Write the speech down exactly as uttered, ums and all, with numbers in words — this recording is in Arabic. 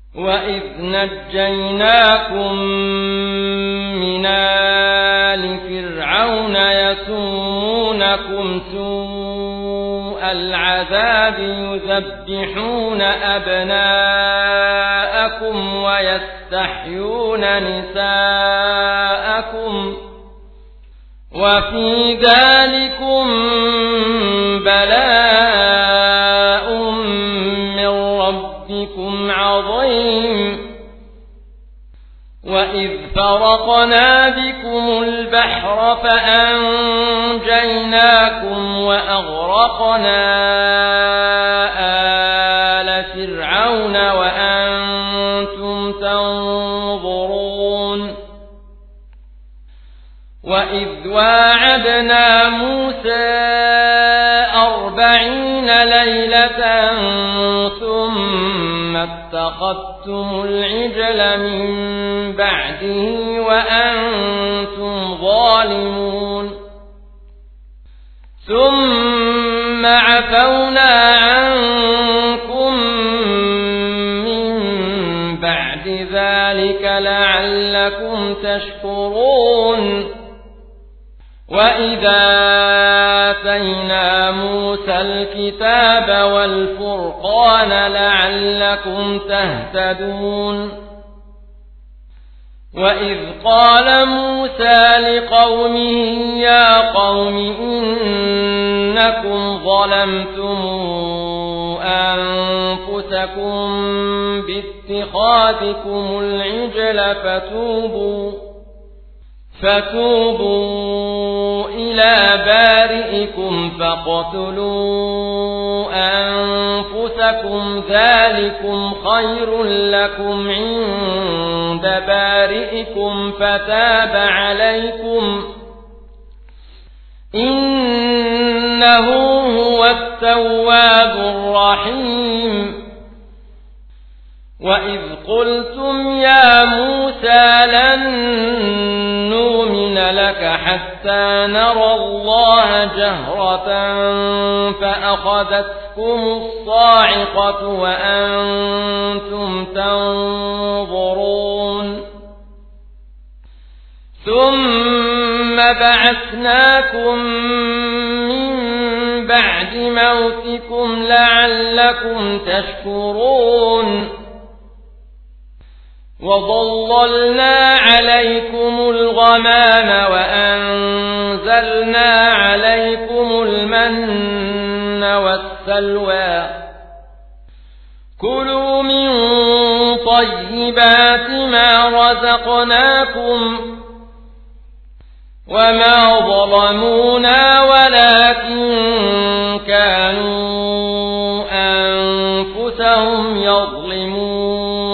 وإذ نجيناكم من آل فرعون يسومونكم سوء العذاب يذبحون أبناءكم ويستحيون نساءكم وفي ذلكم بلاء من ربكم عظيم وإذ فرقنا بكم البحر فأنجيناكم وأغرقنا آل فرعون وأنتم تنظرون وإذ واعدنا موسى أربعين ليلة ثم اتخذتم العجل من بعده وأنتم ظالمون ثم عفونا عنكم من بعد ذلك لعلكم تشكرون وإذا آتينا موسى الكتاب والفرقان لعلكم تهتدون وإذ قال موسى لقومه يا قوم إنكم ظلمتم أنفسكم باتخاذكم العجل فتوبوا فتوبوا إلى بارئكم فاقتلوا أنفسكم ذلكم خير لكم عند بارئكم فتاب عليكم إنه هو التواب الرحيم وإذ قلتم يا موسى لن نؤمن لك حتى نرى الله جهرة فأخذتكم الصاعقة وأنتم تنظرون ثم بعثناكم من بعد موتكم لعلكم تشكرون وظللنا عليكم الغمام وأنزلنا عليكم المن والسلوى كلوا من طيبات ما رزقناكم وما ظلمونا ولكن كانوا أنفسهم يظلمون